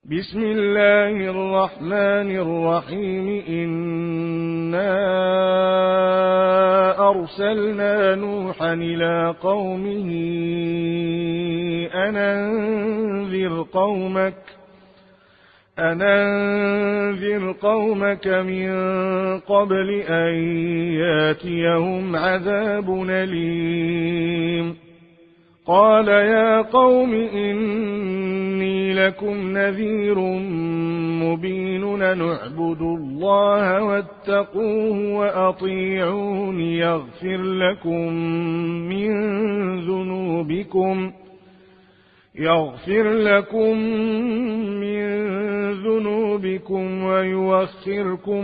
بسم الله الرحمن الرحيم. إنا أرسلنا نوحا إلى قومه أن أنذر قومك من قبل أن ياتيهم عذاب أليم. قال يا قوم إني لكم نذير مبين. أن اعبدوا الله واتقوه وأطيعون يغفر لكم من ذنوبكم ويوخركم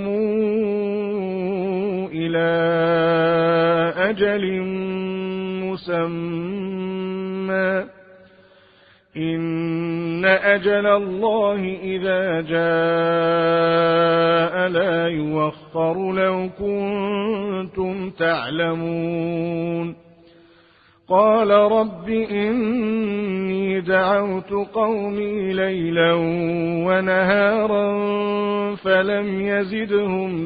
إلى أجل مسمى. إن أجل الله إذا جاء لا يوخر لو كنتم تعلمون. قال رب إني دعوت قومي ليلا ونهارا فلم يزدهم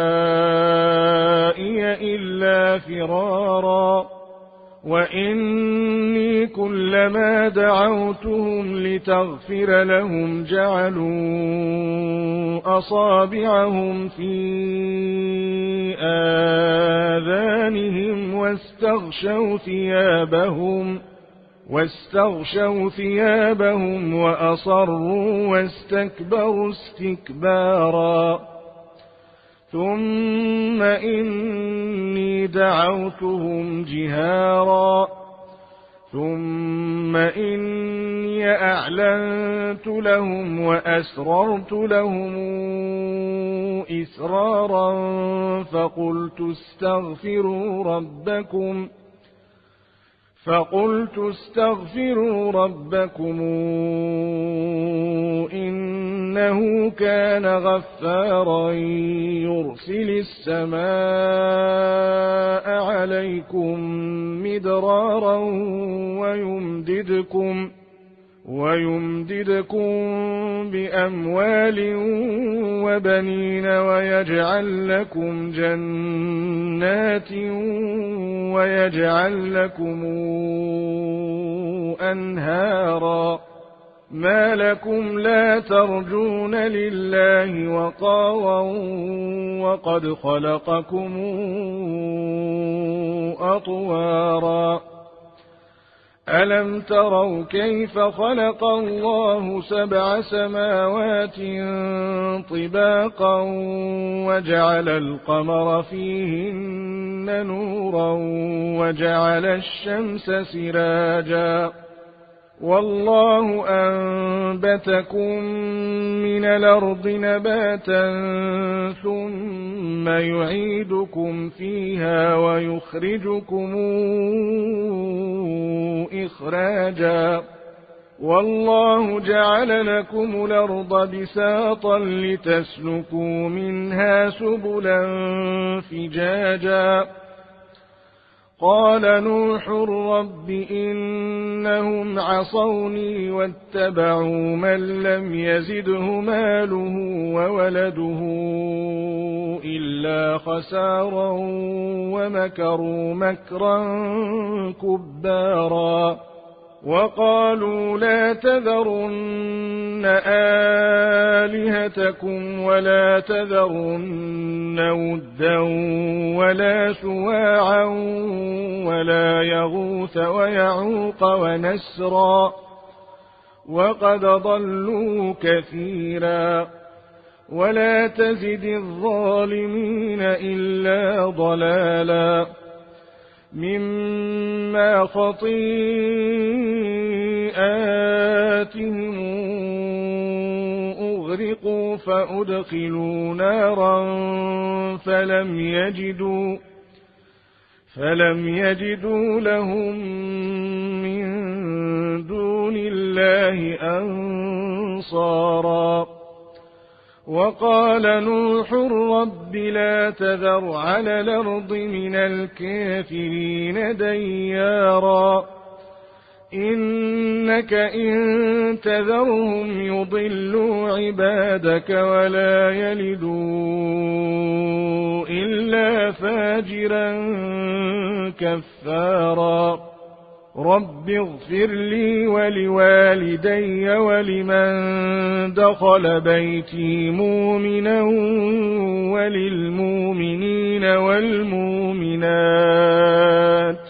دعائي إلا فرارا. وإني كلما دعوتهم لتغفر لهم جعلوا أصابعهم في آذانهم واستغشوا ثيابهم وأصروا واستكبروا استكبارا. ثم إني دعوتهم جهارا ثم إني أعلنت لهم وأسررت لهم إسرارا فقلت استغفروا ربكم إنه كان غفارا يرسل السماء عليكم مدرارا ويمددكم بأموال وبنين ويجعل لكم جنات ويجعل لكم أنهارا. ما لكم لا ترجون لله وقارا وقد خلقكم أطوارا. ألم تروا كيف خلق الله 7 سماوات طباقا وجعل القمر فيهن نورا وجعل الشمس سراجا. والله أنبتكم من الأرض نباتا ثم يعيدكم فيها ويخرجكم إخراجا. والله جعل لكم الأرض بساطا لتسلكوا منها سبلا فجاجا. قال نوح رب إنهم عصوني واتبعوا من لم يزده ماله وولده إلا خسارا ومكروا مكرا كبارا. وقالوا لا تذرن آلهتكم ولا تذرن ودا ولا سواعا ولا يغوث ويعوق ونسرا وقد ضلوا كثيرا. ولا تزد الظالمين إلا ضلالا. مما خطيئاتهم أغرقوا فأدخلوا نارا فلم يجدوا لهم من دون الله أنصارا. وقال نوح رب لا تذر على الأرض من الكافرين ديارا إنك إن تذرهم يضلوا عبادك ولا يلدوا إلا فاجرا كفارا رب اغفر لي ولوالدي ولمن دخل بيتي مؤمنا وللمؤمنين والمؤمنات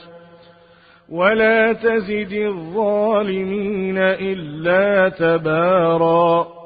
ولا تزد الظالمين إلا تبارا